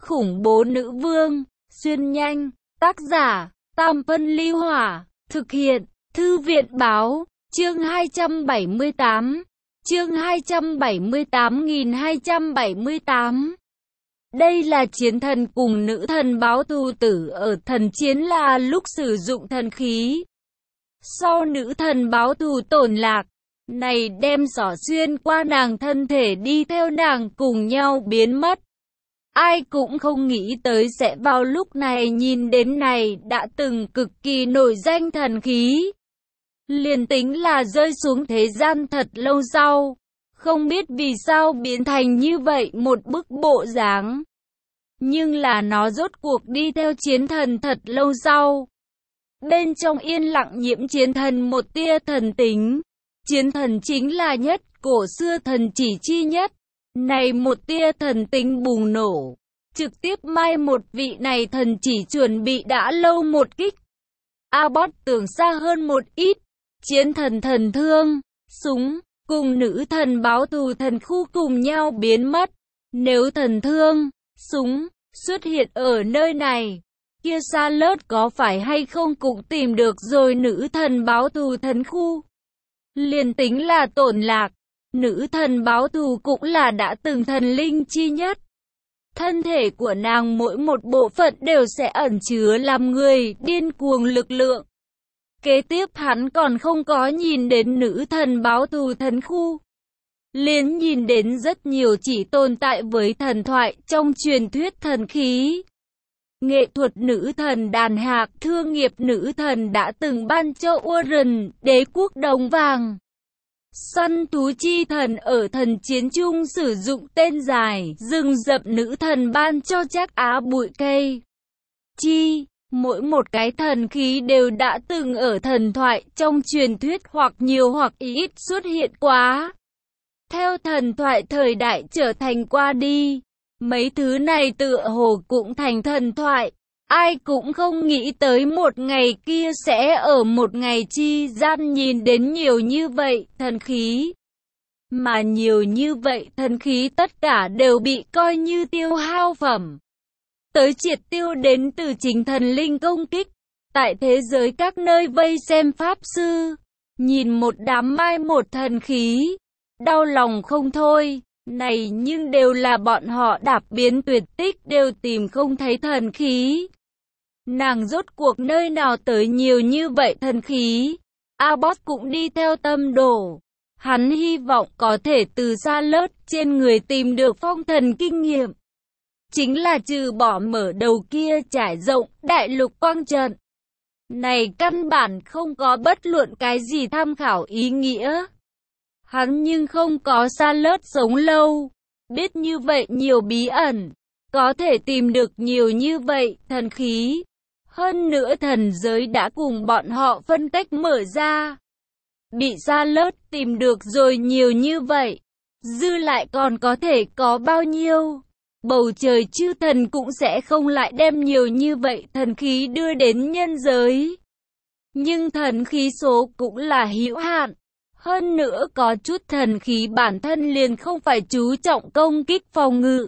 khủng bố nữ vương, xuyên nhanh, tác giả, Tam Phân Ly Hỏa, thực hiện, Thư viện Báo, chương 278, chương 278.278. Đây là chiến thần cùng nữ thần báo thù tử ở thần chiến là lúc sử dụng thần khí. Sau nữ thần báo thù tổn lạc, này đem xỏ xuyên qua nàng thân thể đi theo nàng cùng nhau biến mất. Ai cũng không nghĩ tới sẽ vào lúc này nhìn đến này đã từng cực kỳ nổi danh thần khí. Liền tính là rơi xuống thế gian thật lâu sau, không biết vì sao biến thành như vậy một bức bộ dáng. Nhưng là nó rốt cuộc đi theo chiến thần thật lâu sau. Bên trong yên lặng nhiễm chiến thần một tia thần tính. Chiến thần chính là nhất cổ xưa thần chỉ chi nhất. Này một tia thần tính bùng nổ, trực tiếp mai một vị này thần chỉ chuẩn bị đã lâu một kích. Abbott tưởng xa hơn một ít. Chiến thần thần thương, súng, cùng nữ thần báo thù thần khu cùng nhau biến mất. Nếu thần thương, súng, xuất hiện ở nơi này, kia Charlotte có phải hay không cũng tìm được rồi nữ thần báo thù thần khu. Liền tính là tổn lạc, nữ thần báo thù cũng là đã từng thần linh chi nhất. Thân thể của nàng mỗi một bộ phận đều sẽ ẩn chứa làm người điên cuồng lực lượng. Kế tiếp hắn còn không có nhìn đến nữ thần báo thù thần khu. Liền nhìn đến rất nhiều chỉ tồn tại với thần thoại trong truyền thuyết thần khí. Nghệ thuật nữ thần đàn hạc, thương nghiệp nữ thần đã từng ban cho Warren, đế quốc đồng vàng. Săn thú chi thần ở thần chiến chung sử dụng tên dài, rừng rậm nữ thần ban cho Trác Á bụi cây. Chi, mỗi một cái thần khí đều đã từng ở thần thoại trong truyền thuyết hoặc nhiều hoặc ít xuất hiện quá. Theo thần thoại thời đại trở thành qua đi, mấy thứ này tựa hồ cũng thành thần thoại. Ai cũng không nghĩ tới một ngày kia sẽ ở một ngày chi gian nhìn đến nhiều như vậy thần khí. Mà nhiều như vậy thần khí tất cả đều bị coi như tiêu hao phẩm. Tới triệt tiêu đến từ chính thần linh công kích. Tại thế giới các nơi vây xem pháp sư, nhìn một đám mai một thần khí, đau lòng không thôi. Này nhưng đều là bọn họ đạp biến tuyệt tích đều tìm không thấy thần khí. Nàng rốt cuộc nơi nào tới nhiều như vậy thần khí. Abbott cũng đi theo tâm đổ. Hắn hy vọng có thể từ Charlotte trên người tìm được phong thần kinh nghiệm. Chính là trừ bỏ mở đầu kia trải rộng đại lục quang trận. Này căn bản không có bất luận cái gì tham khảo ý nghĩa. Hắn nhưng không có Charlotte sống lâu. Biết như vậy nhiều bí ẩn. Có thể tìm được nhiều như vậy thần khí. Hơn nữa thần giới đã cùng bọn họ phân cách mở ra. Bị Charlotte tìm được rồi nhiều như vậy. Dư lại còn có thể có bao nhiêu? Bầu trời chư thần cũng sẽ không lại đem nhiều như vậy thần khí đưa đến nhân giới. Nhưng thần khí số cũng là hữu hạn. Hơn nữa có chút thần khí bản thân liền không phải chú trọng công kích phòng ngự.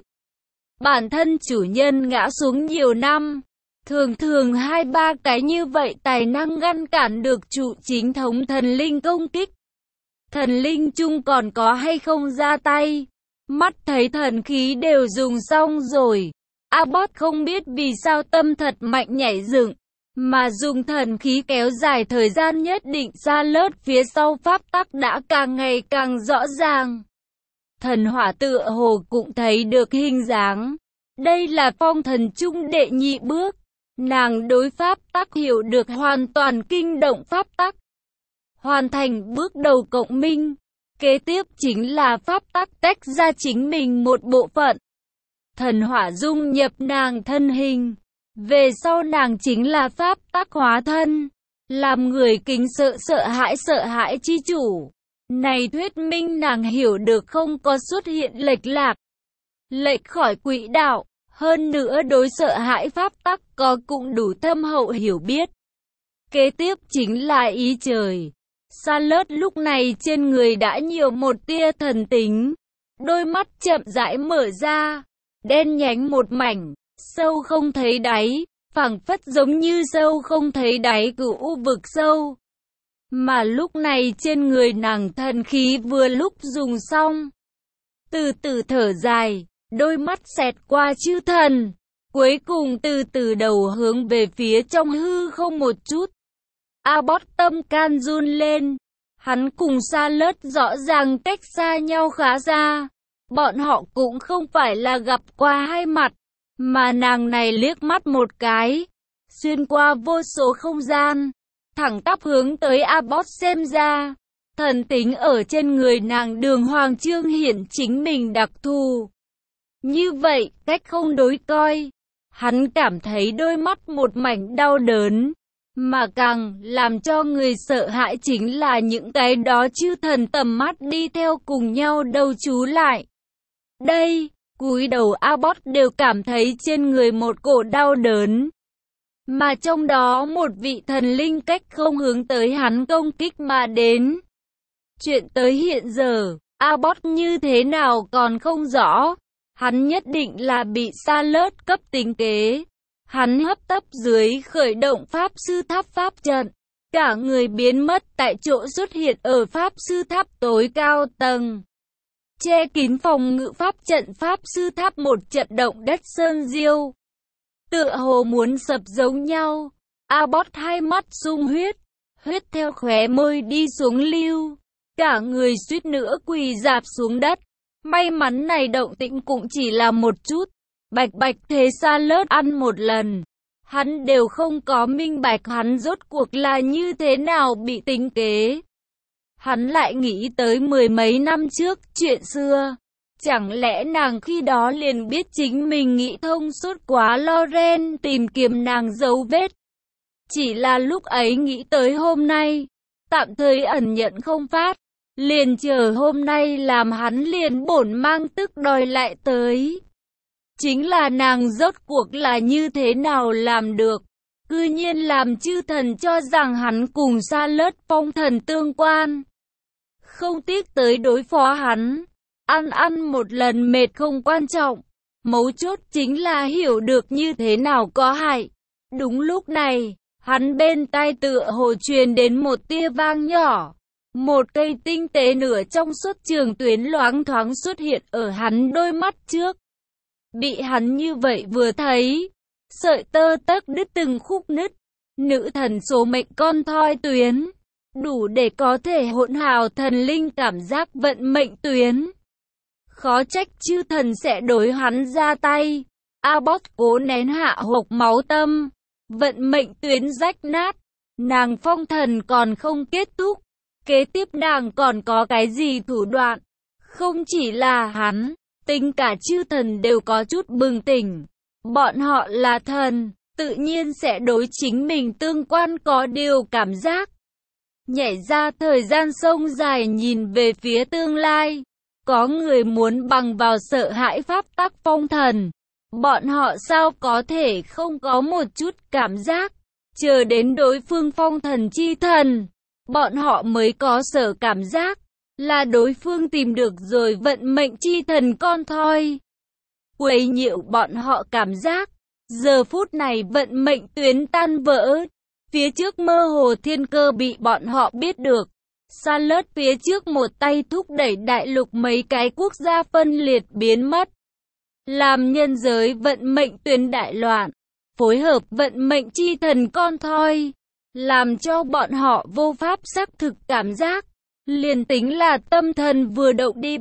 Bản thân chủ nhân ngã xuống nhiều năm. Thường thường 2-3 cái như vậy tài năng ngăn cản được trụ chính thống thần linh công kích. Thần linh chung còn có hay không ra tay. Mắt thấy thần khí đều dùng xong rồi. Abbott không biết vì sao tâm thật mạnh nhảy dựng. Mà dùng thần khí kéo dài thời gian nhất định Charlotte phía sau pháp tắc đã càng ngày càng rõ ràng. Thần hỏa tựa hồ cũng thấy được hình dáng. Đây là phong thần chung đệ nhị bước. Nàng đối pháp tắc hiểu được hoàn toàn kinh động pháp tắc. Hoàn thành bước đầu cộng minh. Kế tiếp chính là pháp tắc tách ra chính mình một bộ phận. Thần hỏa dung nhập nàng thân hình. Về sau nàng chính là pháp tắc hóa thân. Làm người kính sợ hãi chi chủ. Này thuyết minh nàng hiểu được không có xuất hiện lệch lạc. Lệch khỏi quỹ đạo. Hơn nữa đối sợ hãi pháp tắc có cũng đủ thâm hậu hiểu biết. Kế tiếp chính là ý trời. Charlotte lúc này trên người đã nhiều một tia thần tính. Đôi mắt chậm rãi mở ra. Đen nhánh một mảnh. sâu không thấy đáy, phảng phất giống như sâu không thấy đáy của u vực sâu. Mà lúc này trên người nàng thần khí vừa lúc dùng xong. Từ từ thở dài, đôi mắt xẹt qua chư thần, cuối cùng từ từ đầu hướng về phía trong hư không một chút. Abbot tâm can run lên, hắn cùng Charlotte rõ ràng cách xa nhau khá xa. Bọn họ cũng không phải là gặp qua hai mặt, mà nàng này liếc mắt một cái, xuyên qua vô số không gian, thẳng tắp hướng tới Abbot. Xem ra, thần tính ở trên người nàng đường hoàng trương hiển chính mình đặc thù. Như vậy, cách không đối coi, hắn cảm thấy đôi mắt một mảnh đau đớn, mà càng làm cho người sợ hãi chính là những cái đó chư thần tầm mắt đi theo cùng nhau đầu chú lại. Đây, cúi đầu Abbot đều cảm thấy trên người một cổ đau đớn. Mà trong đó một vị thần linh cách không hướng tới hắn công kích mà đến. Chuyện tới hiện giờ, Abbot như thế nào còn không rõ. Hắn nhất định là bị Charlotte cấp tính kế. Hắn hấp tấp dưới khởi động pháp sư tháp pháp trận. Cả người biến mất tại chỗ, xuất hiện ở pháp sư tháp tối cao tầng. Che kín phòng ngự pháp trận pháp sư tháp, một trận động đất sơn diêu. Tựa hồ muốn sập giống nhau. Abbot hai mắt sung huyết, huyết theo khóe môi đi xuống lưu. Cả người suýt nữa quỳ rạp xuống đất. May mắn này động tĩnh cũng chỉ là một chút. Bạch bạch thế Charlotte ăn một lần. Hắn đều không có minh bạch hắn rốt cuộc là như thế nào bị tính kế. Hắn lại nghĩ tới mười mấy năm trước chuyện xưa. Chẳng lẽ nàng khi đó liền biết chính mình nghĩ thông suốt quá, Loren tìm kiếm nàng dấu vết. Chỉ là lúc ấy nghĩ tới hôm nay, tạm thời ẩn nhận không phát. Liền chờ hôm nay làm hắn liền bổn mang tức đòi lại tới. Chính là nàng rốt cuộc là như thế nào làm được. Cư nhiên làm chư thần cho rằng hắn cùng Charlotte phong thần tương quan. Không tiếc tới đối phó hắn. Ăn một lần mệt không quan trọng. Mấu chốt chính là hiểu được như thế nào có hại. Đúng lúc này, hắn bên tai tựa hồ truyền đến một tia vang nhỏ. Một cây tinh tế nửa trong suốt trường tuyến loáng thoáng xuất hiện ở hắn đôi mắt trước. Bị hắn như vậy vừa thấy, sợi tơ tấc đứt từng khúc nứt. Nữ thần số mệnh con thoi tuyến, đủ để có thể hỗn hào thần linh cảm giác vận mệnh tuyến. Khó trách chư thần sẽ đối hắn ra tay. Abbot cố nén hạ hộc máu tâm. Vận mệnh tuyến rách nát. Nàng phong thần còn không kết thúc. Kế tiếp nàng còn có cái gì thủ đoạn? Không chỉ là hắn, tính cả chư thần đều có chút bừng tỉnh. Bọn họ là thần, tự nhiên sẽ đối chính mình tương quan có điều cảm giác. Nhảy ra thời gian sông dài nhìn về phía tương lai. Có người muốn bằng vào sợ hãi pháp tắc phong thần. Bọn họ sao có thể không có một chút cảm giác. Chờ đến đối phương phong thần chi thần, bọn họ mới có sở cảm giác. Là đối phương tìm được rồi vận mệnh chi thần con thoi. Quấy nhiễu bọn họ cảm giác. Giờ phút này vận mệnh tuyến tan vỡ. Phía trước mơ hồ thiên cơ bị bọn họ biết được. Charlotte phía trước một tay thúc đẩy đại lục mấy cái quốc gia phân liệt biến mất. Làm nhân giới vận mệnh tuyến đại loạn. Phối hợp vận mệnh chi thần con thoi. Làm cho bọn họ vô pháp xác thực cảm giác. Liền tính là tâm thần vừa động đi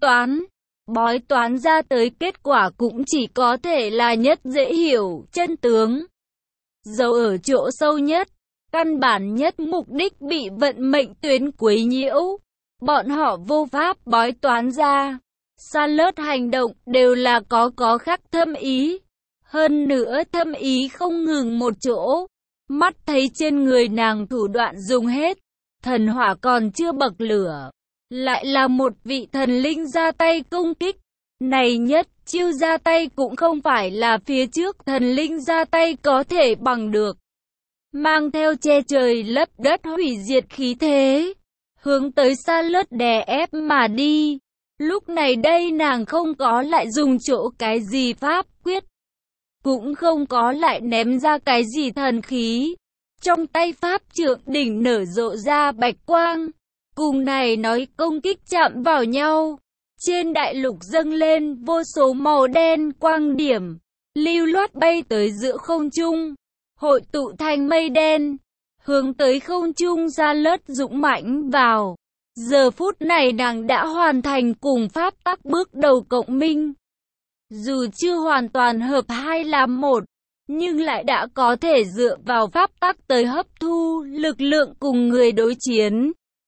bói toán ra tới kết quả cũng chỉ có thể là nhất dễ hiểu chân tướng. Dẫu ở chỗ sâu nhất, căn bản nhất mục đích bị vận mệnh tuyến quấy nhiễu. Bọn họ vô pháp bói toán ra. Charlotte hành động đều là có khắc thâm ý. Hơn nữa thâm ý không ngừng một chỗ. Mắt thấy trên người nàng thủ đoạn dùng hết. Thần hỏa còn chưa bậc lửa. Lại là một vị thần linh ra tay công kích. Này nhất chiêu ra tay cũng không phải là phía trước thần linh ra tay có thể bằng được. Mang theo che trời lấp đất hủy diệt khí thế. Hướng tới Charlotte đè ép mà đi. Lúc này đây nàng không có lại dùng chỗ cái gì pháp quyết. cũng không có lại ném ra cái gì thần khí. Trong tay pháp trượng đỉnh nở rộ ra bạch quang, cùng này nói công kích chạm vào nhau. Trên đại lục dâng lên vô số màu đen quang điểm, lưu loát bay tới giữa không trung, hội tụ thành mây đen, hướng tới không trung ra lướt dũng mãnh vào. Giờ phút này nàng đã hoàn thành cùng pháp tắc bước đầu cộng minh. Dù chưa hoàn toàn hợp hai làm một, nhưng lại đã có thể dựa vào pháp tắc tới hấp thu lực lượng cùng người đối chiến.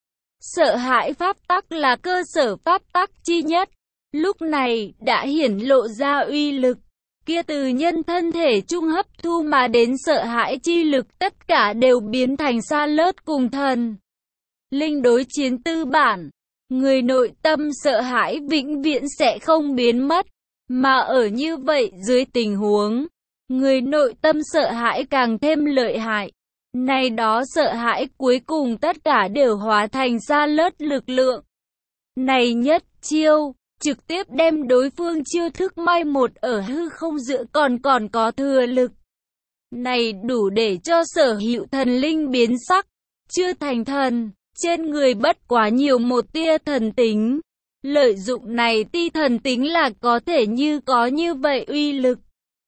Sợ hãi pháp tắc là cơ sở pháp tắc chi nhất, lúc này đã hiển lộ ra uy lực. Kia từ nhân thân thể trung hấp thu mà đến sợ hãi chi lực tất cả đều biến thành sa lớt cùng thần linh đối chiến tư bản. Người nội tâm sợ hãi vĩnh viễn sẽ không biến mất, mà ở như vậy dưới tình huống, người nội tâm sợ hãi càng thêm lợi hại. Này đó sợ hãi cuối cùng tất cả đều hóa thành sa lớt lực lượng. Này nhất chiêu, trực tiếp đem đối phương chiêu thức mai một ở hư không giữa còn có thừa lực. Này đủ để cho sở hữu thần linh biến sắc, chưa thành thần, trên người bất quá nhiều một tia thần tính. Lợi dụng này ti thần tính là có thể có như vậy uy lực.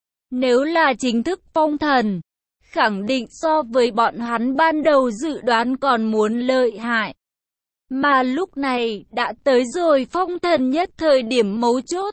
Nếu là chính thức phong thần, khẳng định so với bọn hắn ban đầu dự đoán còn muốn lợi hại. Mà lúc này đã tới rồi phong thần nhất thời điểm mấu chốt.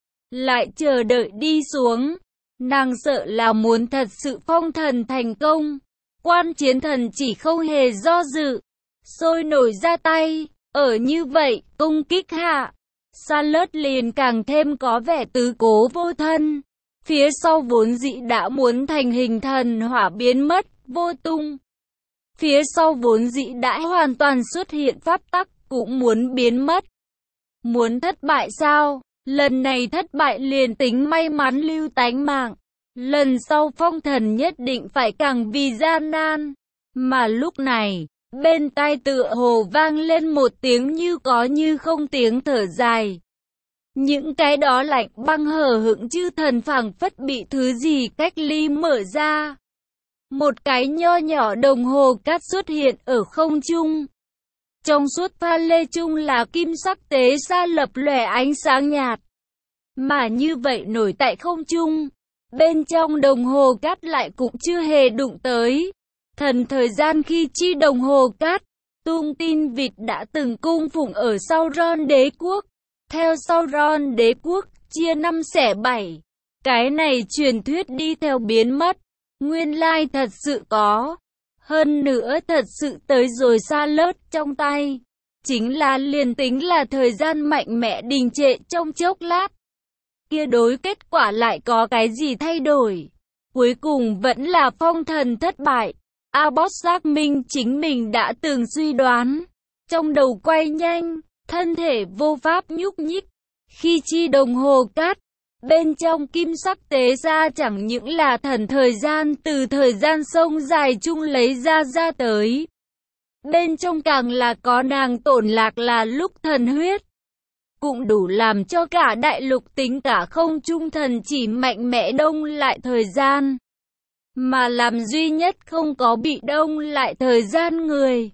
Lại chờ đợi đi xuống, nàng sợ là muốn thật sự phong thần thành công. Quan chiến thần chỉ không hề do dự, sôi nổi ra tay, ở như vậy công kích hạ. Sa lớt liền càng thêm có vẻ tứ cố vô thân. Phía sau vốn dĩ đã muốn thành hình thần hỏa biến mất, vô tung. Phía sau vốn dĩ đã hoàn toàn xuất hiện pháp tắc, cũng muốn biến mất. Muốn thất bại sao? Lần này thất bại liền tính may mắn lưu tánh mạng. Lần sau phong thần nhất định phải càng vì gian nan. Mà lúc này, bên tai tựa hồ vang lên một tiếng như có như không tiếng thở dài. Những cái đó lạnh băng hờ hững chư thần phảng phất bị thứ gì cách ly mở ra. Một cái nho nhỏ đồng hồ cát xuất hiện ở không trung. Trong suốt pha lê chung là kim sắc tế sa lập lòe ánh sáng nhạt. Mà như vậy nổi tại không trung. Bên trong đồng hồ cát lại cũng chưa hề đụng tới. Thần thời gian khi chi đồng hồ cát, tung tin vịt đã từng cung phụng ở Sauron đế quốc. Theo Sauron đế quốc, chia 5 xẻ 7. Cái này truyền thuyết đi theo biến mất. Nguyên lai thật sự có. Hơn nữa thật sự tới rồi sa lớt trong tay. Chính là liền tính là thời gian mạnh mẽ đình trệ trong chốc lát. Kia đối kết quả lại có cái gì thay đổi. Cuối cùng vẫn là phong thần thất bại. Abbot xác minh chính mình đã từng suy đoán. Trong đầu quay nhanh, thân thể vô pháp nhúc nhích. Khi chi đồng hồ cát, bên trong kim sắc tế ra chẳng những là thần thời gian từ thời gian sông dài chung lấy ra tới. Bên trong càng là có nàng tổn lạc là lúc thần huyết. Cũng đủ làm cho cả đại lục tính cả không trung thần chỉ mạnh mẽ đông lại thời gian. Mà làm duy nhất không có bị đông lại thời gian người.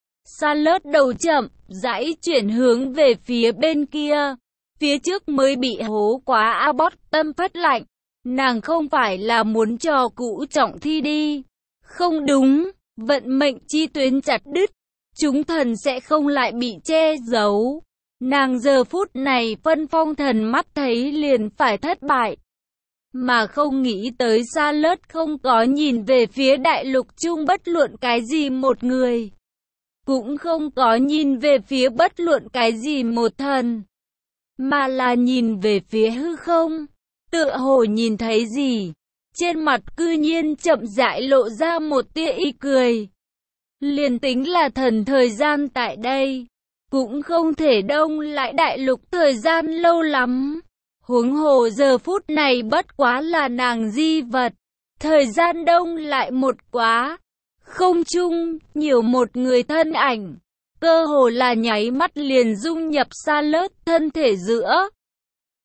Sa lớt đầu chậm, rãi chuyển hướng về phía bên kia. Phía trước mới bị hố quá Abbot tâm phất lạnh. Nàng không phải là muốn trò cũ trọng thi đi. Không đúng, vận mệnh chi tuyến chặt đứt. Chúng thần sẽ không lại bị che giấu. Nàng giờ phút này phân phong thần mắt thấy liền phải thất bại. Mà không nghĩ tới sa lớt không có nhìn về phía đại lục chung bất luận cái gì một người. Cũng không có nhìn về phía bất luận cái gì một thần. Mà là nhìn về phía hư không. Tựa hồ nhìn thấy gì. Trên mặt cư nhiên chậm rãi lộ ra một tia y cười. Liền tính là thần thời gian tại đây. Cũng không thể đông lại đại lục thời gian lâu lắm. Huống hồ giờ phút này bất quá là nàng di vật. Thời gian đông lại một quá. Không chung, nhiều một người thân ảnh. Cơ hồ là nháy mắt liền dung nhập sa lớt thân thể giữa.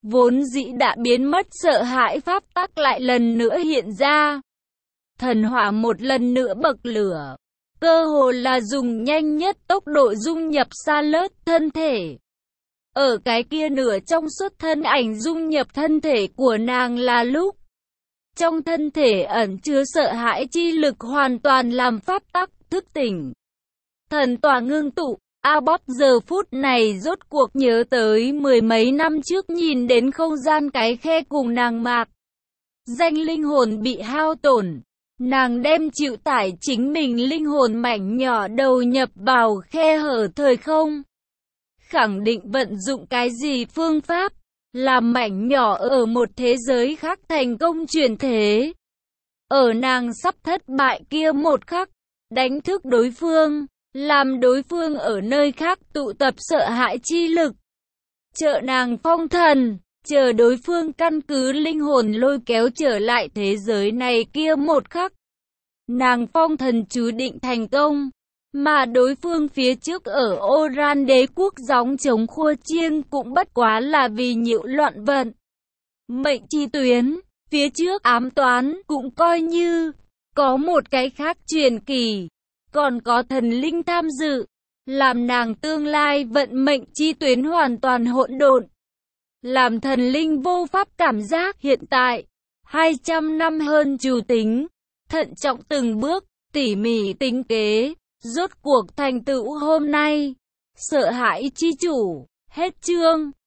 vốn dĩ đã biến mất sợ hãi pháp tắc lại lần nữa hiện ra. Thần hỏa một lần nữa bậc lửa, cơ hồ là dùng nhanh nhất tốc độ dung nhập xa lớt thân thể. Ở cái kia nửa trong suốt thân ảnh dung nhập thân thể của nàng là lúc trong thân thể ẩn chứa sợ hãi chi lực hoàn toàn làm pháp tắc thức tỉnh. Thần tỏa ngưng tụ, Abbott giờ phút này rốt cuộc nhớ tới mười mấy năm trước nhìn đến không gian cái khe cùng nàng mạc danh linh hồn bị hao tổn. Nàng đem chịu tải chính mình linh hồn mảnh nhỏ đầu nhập vào khe hở thời không. Khẳng định vận dụng cái gì phương pháp, làm mảnh nhỏ ở một thế giới khác thành công chuyển thế. Ở nàng sắp thất bại kia một khắc, đánh thức đối phương, làm đối phương ở nơi khác tụ tập sợ hãi chi lực. Trợ nàng phong thần, chờ đối phương căn cứ linh hồn lôi kéo trở lại thế giới này kia một khắc. Nàng phong thần chú định thành công, mà đối phương phía trước ở Oran đế quốc gióng chống khua chiêng cũng bất quá là vì nhiễu loạn vận mệnh chi tuyến, phía trước ám toán cũng coi như có một cái khác truyền kỳ, còn có thần linh tham dự, làm nàng tương lai vận mệnh chi tuyến hoàn toàn hỗn độn. Làm thần linh vô pháp cảm giác hiện tại, 200 năm hơn chủ tính, thận trọng từng bước, tỉ mỉ tính kế, rốt cuộc thành tựu hôm nay. Sợ hãi chi chủ, hết chương.